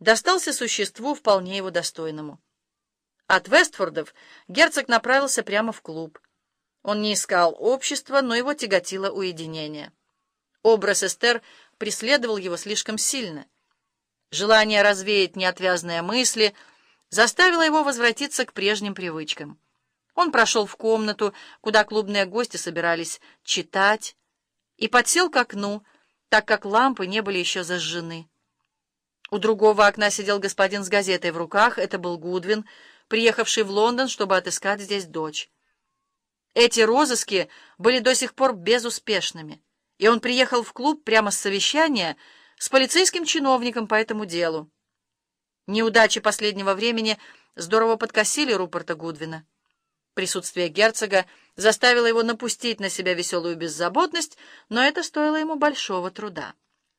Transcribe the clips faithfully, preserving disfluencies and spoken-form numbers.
достался существу вполне его достойному. От Вестфордов герцог направился прямо в клуб. Он не искал общества, но его тяготило уединение. Образ Эстер преследовал его слишком сильно. Желание развеять неотвязные мысли заставило его возвратиться к прежним привычкам. Он прошел в комнату, куда клубные гости собирались читать, и подсел к окну, так как лампы не были еще зажжены. У другого окна сидел господин с газетой в руках. Это был Гудвин, приехавший в Лондон, чтобы отыскать здесь дочь. Эти розыски были до сих пор безуспешными, и он приехал в клуб прямо с совещания с полицейским чиновником по этому делу. Неудачи последнего времени здорово подкосили Руперта Гудвина. Присутствие герцога заставило его напустить на себя веселую беззаботность, но это стоило ему большого труда.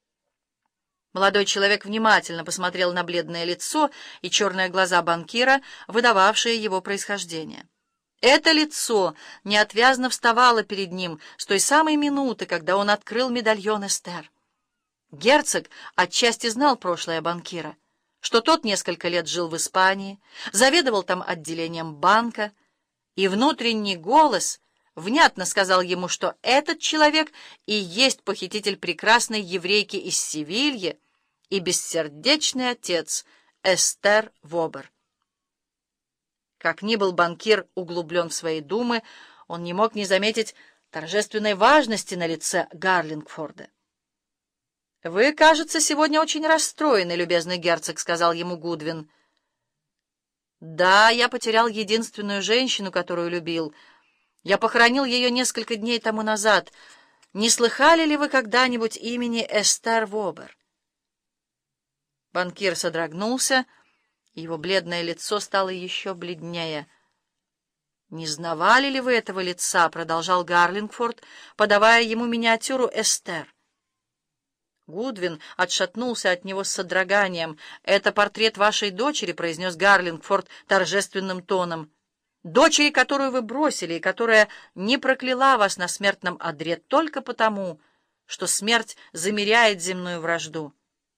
Молодой человек внимательно посмотрел на бледное лицо и черные глаза банкира, выдававшие его происхождение. Это лицо неотвязно вставало перед ним с той самой минуты, когда он открыл медальон Эстер. Герцог отчасти знал прошлое банкира, что тот несколько лет жил в Испании, заведовал там отделением банка, и внутренний голос внятно сказал ему, что этот человек и есть похититель прекрасной еврейки из Севильи и бессердечный отец Эстер Вобер. Как ни был банкир углублен в свои думы, он не мог не заметить торжественной важности на лице Гарлингфорда. «Вы, кажется, сегодня очень расстроены, любезный герцог», — сказал ему Гудвин. «Да, я потерял единственную женщину, которую любил. Я похоронил ее несколько дней тому назад. Не слыхали ли вы когда-нибудь имени Эстер Вобер?» Банкир содрогнулся, и его бледное лицо стало еще бледнее. «Не знавали ли вы этого лица?» — продолжал Гарлингфорд, подавая ему миниатюру Эстер. Гудвин отшатнулся от него с содроганием. «Это портрет вашей дочери», — произнес Гарлингфорд торжественным тоном. «Дочери, которую вы бросили, и которая не прокляла вас на смертном одре только потому, что смерть замеряет земную вражду.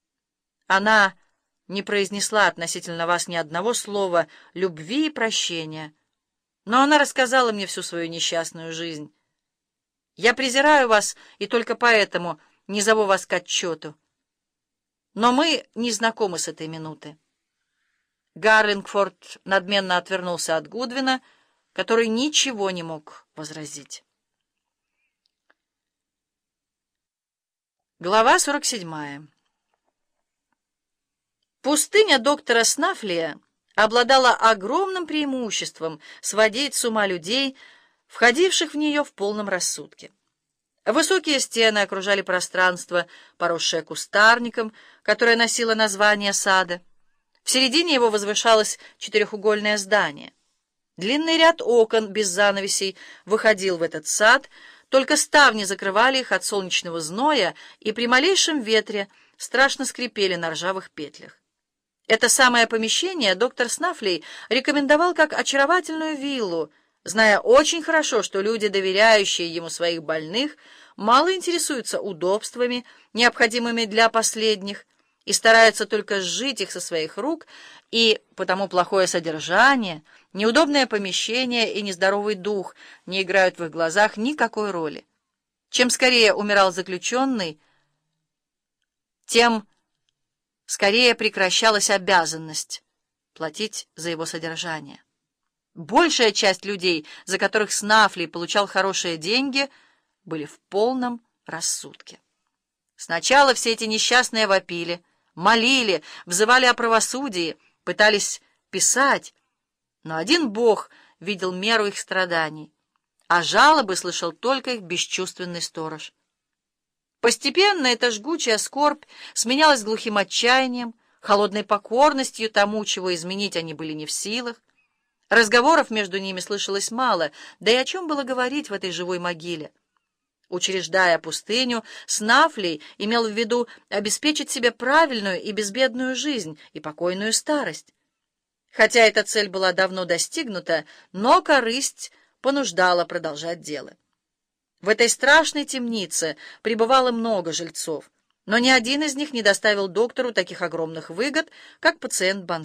Она не произнесла относительно вас ни одного слова любви и прощения, но она рассказала мне всю свою несчастную жизнь. Я презираю вас и только поэтому не зову вас к отчету. Но мы не знакомы с этой минуты». Гарлингфорд надменно отвернулся от Гудвина, который ничего не мог возразить. Глава сорок седьмая. Пустыня доктора Снафлия обладала огромным преимуществом сводить с ума людей, входивших в нее в полном рассудке. Высокие стены окружали пространство, поросшее кустарником, которое носило название сада. В середине его возвышалось четырехугольное здание. Длинный ряд окон без занавесей выходил в этот сад, только ставни закрывали их от солнечного зноя и при малейшем ветре страшно скрипели на ржавых петлях. Это самое помещение доктор Снафлей рекомендовал как очаровательную виллу, зная очень хорошо, что люди, доверяющие ему своих больных, мало интересуются удобствами, необходимыми для последних, и стараются только сжить их со своих рук, и потому плохое содержание, неудобное помещение и нездоровый дух не играют в их глазах никакой роли. Чем скорее умирал заключенный, тем скорее прекращалась обязанность платить за его содержание. Большая часть людей, за которых Снафлей получал хорошие деньги, были в полном рассудке. Сначала все эти несчастные вопили, молили, взывали о правосудии, пытались писать, но один Бог видел меру их страданий, а жалобы слышал только их бесчувственный сторож. Постепенно эта жгучая скорбь сменялась глухим отчаянием, холодной покорностью тому, чего изменить они были не в силах. Разговоров между ними слышалось мало, да и о чем было говорить в этой живой могиле. Учреждая пустыню, Снафлей имел в виду обеспечить себе правильную и безбедную жизнь и покойную старость. Хотя эта цель была давно достигнута, но корысть понуждала продолжать дело. В этой страшной темнице пребывало много жильцов. Но ни один из них не доставил доктору таких огромных выгод, как пациент-банкир.